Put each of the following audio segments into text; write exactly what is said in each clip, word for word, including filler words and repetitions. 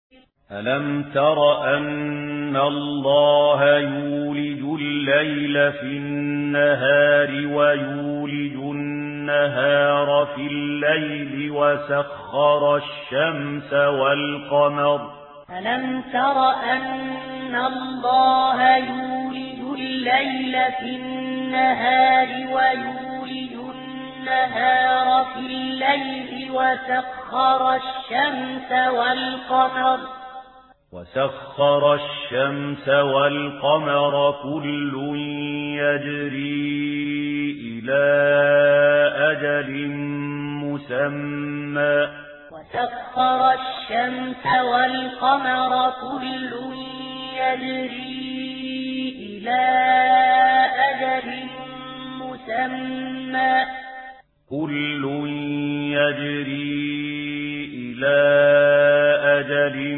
ألم تر أن الله يولج الليل في النهار ويولج النهار في الليل وسخر الشمس والقمر ألم تر أن الله يولج الليل في النهار ويولج النهار في الليل وسخر الشمس والقمر وسخر الشمس والقمر كل يجري إلى أجل مسمى وسخر الشمس والقمر كل يجري إلى أجل مسمى كل يجري إلى أجل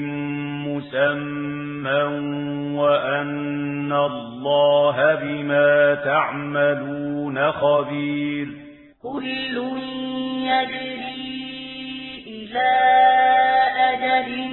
مسمى وأن الله بما تعملون خبير كل يجري إلى أجل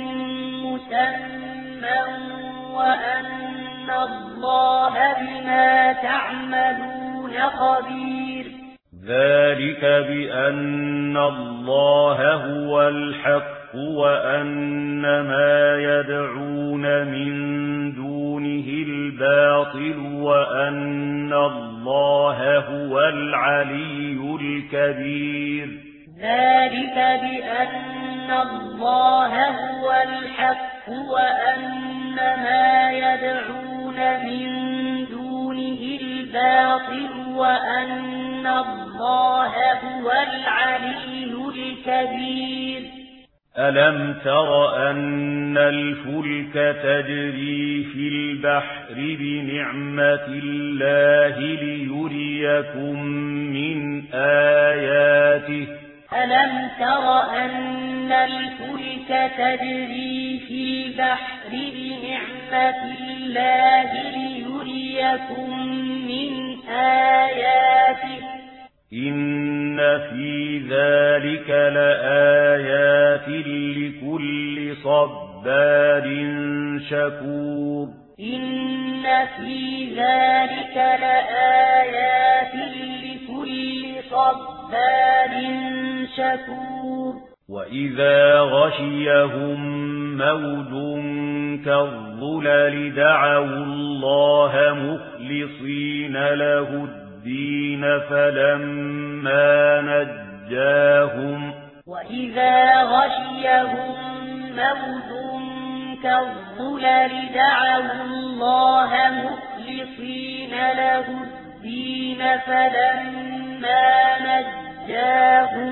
مسمى وأن الله بما تعملون خبير ذلك بأن الله هو الحق وأن ما يدعون من دونه الباطل وأن الله هو العلي الكبير ذلك بأن الله هو الحق وأن ما يدعون من دونه الباطل وأن الله هو العلي الكبير ألم تر أن الفلك تجري في البحر بنعمة الله ليريكم من آياته ألم تر أن الفلك تجري في البحر بنعمة الله ليريكم من آياته إن في ذلك لآيات لكل صبار شكور إن في ذلك لآيات لكل صبار شكور وإذا غشيهم موج كالظلل دعوا الله مخلصين له الدين فلما نجاهم وإذا غشيهم موج كالظلل دعوا الله مخلصين له الدين فلما نجاهم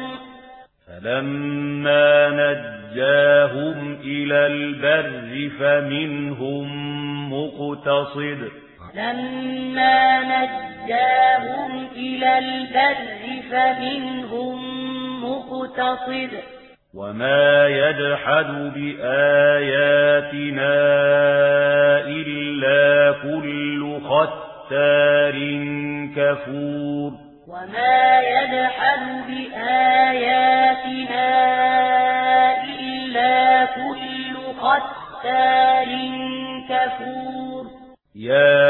فلما نجاهم إلى البر فمنهم مقتصد فلما نجاهم إلى البر فمنهم مقتصد وما يجحد بآياتنا إلا كل ختار كفور وما يجحد بآياتنا إلا كل ختار كفور يا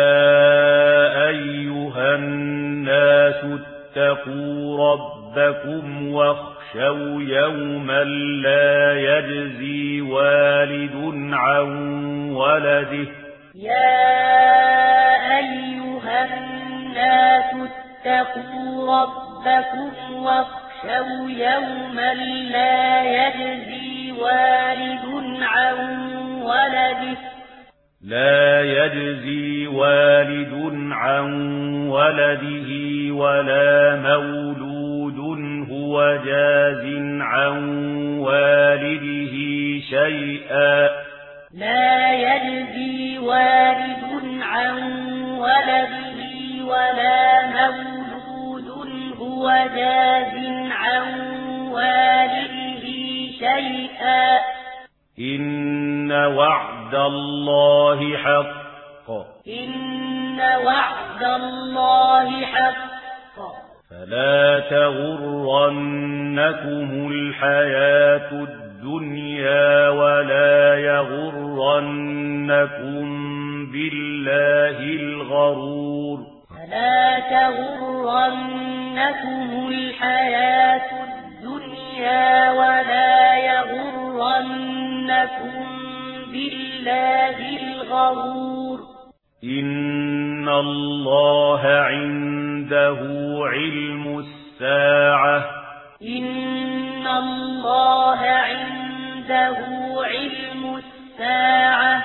أيها الناس اتقوا ربكم واخشوا يوما لا يجزي والد عن ولده يا أيها الناس اتقوا ربكم واخشوا يوما لا يجزي والد عن ولده لا يجزي والد عن ولده ولا مولود هو جاز عن والده شيئا لا يجزي والد عن ولده ولا مولود هو جاز عن والده شيئا إن وعد الله حق إن وعد الله حق فلا تغرنكم الحياة الدنيا الدنيا ولا يغرنكم بالله الغرور فلا تغرنكم الحياة الدنيا ولا يغرنكم بالله الغرور إن الله عنده علم الساعة إن الله عنده علم الساعة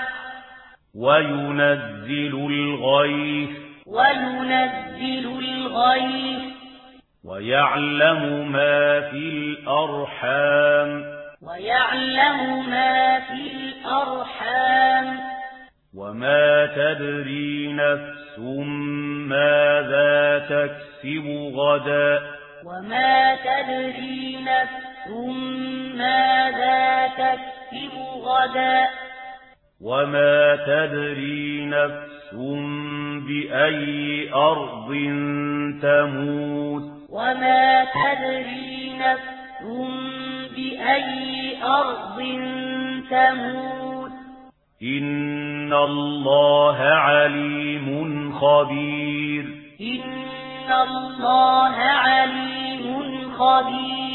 وينزل الغيث وينزل الغيث ويعلم ما في الأرحام ويعلم ما في الأرحام وما تدري نفس ماذا تكسب غدا وما تدري نفس ماذا تكسب غدا وما تدري نفس بأي أرض تموت وما تدري نفس بأي أرض تموت إن الله عليم خبير إن الله عليم خبير